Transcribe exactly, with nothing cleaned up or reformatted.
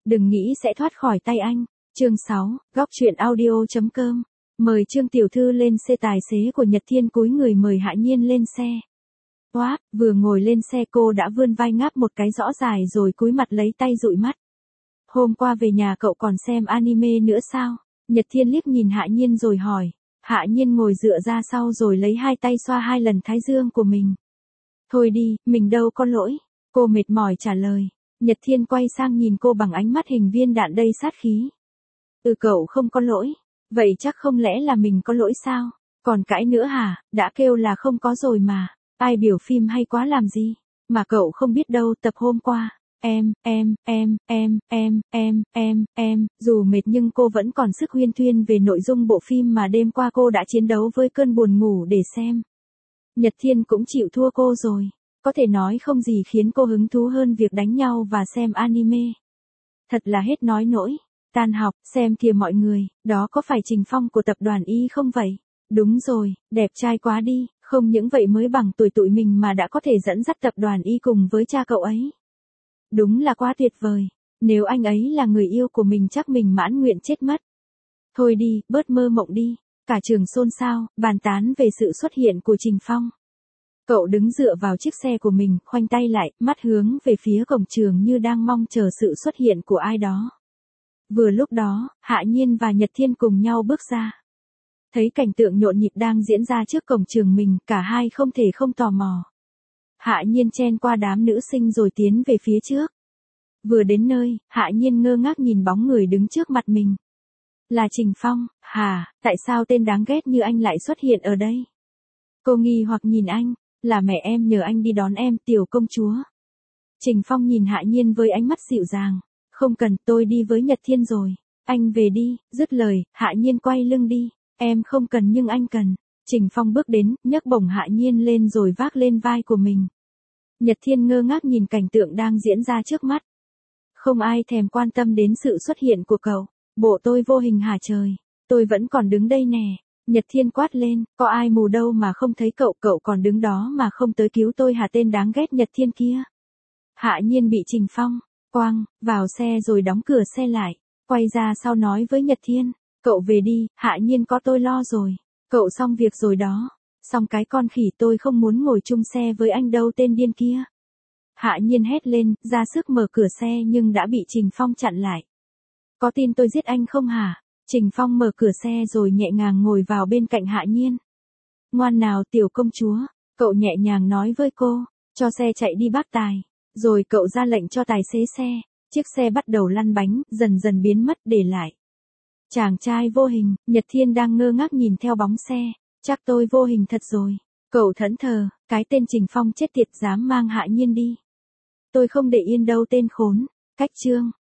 đừng nghĩ sẽ thoát khỏi tay anh. Chương sáu, góc truyện audio.com. Mời Trương tiểu thư lên xe. Tài xế của Nhật Thiên cúi người mời Hạ Nhiên lên xe. Oáp, vừa ngồi lên xe cô đã vươn vai ngáp một cái rõ dài rồi cúi mặt lấy tay dụi mắt. Hôm qua về nhà cậu còn xem anime nữa sao? Nhật Thiên liếc nhìn Hạ Nhiên rồi hỏi. Hạ Nhiên ngồi dựa ra sau rồi lấy hai tay xoa hai lần thái dương của mình. Thôi đi, mình đâu có lỗi. Cô mệt mỏi trả lời. Nhật Thiên quay sang nhìn cô bằng ánh mắt hình viên đạn đầy sát khí. Ừ, cậu không có lỗi. Vậy chắc không lẽ là mình có lỗi sao? Còn cãi nữa hả? Đã kêu là không có rồi mà. Ai biểu phim hay quá làm gì? Mà cậu không biết đâu, tập hôm qua. Em, em, em, em, em, em, em, em, dù mệt nhưng cô vẫn còn sức huyên thuyên về nội dung bộ phim mà đêm qua cô đã chiến đấu với cơn buồn ngủ để xem. Nhật Thiên cũng chịu thua cô rồi. Có thể nói không gì khiến cô hứng thú hơn việc đánh nhau và xem anime. Thật là hết nói nỗi. Tan học, xem kìa mọi người, đó có phải Trình Phong của tập đoàn Y không vậy? Đúng rồi, đẹp trai quá đi, không những vậy mới bằng tuổi tụi mình mà đã có thể dẫn dắt tập đoàn Y cùng với cha cậu ấy. Đúng là quá tuyệt vời, nếu anh ấy là người yêu của mình chắc mình mãn nguyện chết mất. Thôi đi, bớt mơ mộng đi, cả trường xôn xao, bàn tán về sự xuất hiện của Trình Phong. Cậu đứng dựa vào chiếc xe của mình, khoanh tay lại, mắt hướng về phía cổng trường như đang mong chờ sự xuất hiện của ai đó. Vừa lúc đó, Hạ Nhiên và Nhật Thiên cùng nhau bước ra. Thấy cảnh tượng nhộn nhịp đang diễn ra trước cổng trường mình, cả hai không thể không tò mò. Hạ Nhiên chen qua đám nữ sinh rồi tiến về phía trước. Vừa đến nơi, Hạ Nhiên ngơ ngác nhìn bóng người đứng trước mặt mình. Là Trình Phong, hả, tại sao tên đáng ghét như anh lại xuất hiện ở đây? Cô nghi hoặc nhìn anh, là mẹ em nhờ anh đi đón em, tiểu công chúa. Trình Phong nhìn Hạ Nhiên với ánh mắt dịu dàng. Không cần, tôi đi với Nhật Thiên rồi. Anh về đi, dứt lời, Hạ Nhiên quay lưng đi. Em không cần nhưng anh cần. Trình Phong bước đến, nhấc bổng Hạ Nhiên lên rồi vác lên vai của mình. Nhật Thiên ngơ ngác nhìn cảnh tượng đang diễn ra trước mắt. Không ai thèm quan tâm đến sự xuất hiện của cậu. Bộ tôi vô hình hả trời. Tôi vẫn còn đứng đây nè. Nhật Thiên quát lên, có ai mù đâu mà không thấy cậu, cậu còn đứng đó mà không tới cứu tôi hả, tên đáng ghét Nhật Thiên kia. Hạ Nhiên bị Trình Phong quăng vào xe rồi đóng cửa xe lại, quay ra sau nói với Nhật Thiên, cậu về đi, Hạ Nhiên có tôi lo rồi. Cậu xong việc rồi đó. Xong cái con khỉ, tôi không muốn ngồi chung xe với anh đâu, tên điên kia. Hạ Nhiên hét lên, ra sức mở cửa xe nhưng đã bị Trình Phong chặn lại. Có tin tôi giết anh không hả? Trình Phong mở cửa xe rồi nhẹ nhàng ngồi vào bên cạnh Hạ Nhiên. Ngoan nào tiểu công chúa, cậu nhẹ nhàng nói với cô, cho xe chạy đi bác tài. Rồi cậu ra lệnh cho tài xế xe, chiếc xe bắt đầu lăn bánh, dần dần biến mất để lại. Chàng trai vô hình, Nhật Thiên đang ngơ ngác nhìn theo bóng xe, chắc tôi vô hình thật rồi. Cậu thẫn thờ, cái tên Trình Phong chết tiệt dám mang Hạ Nhiên đi. Tôi không để yên đâu tên khốn, cách chương.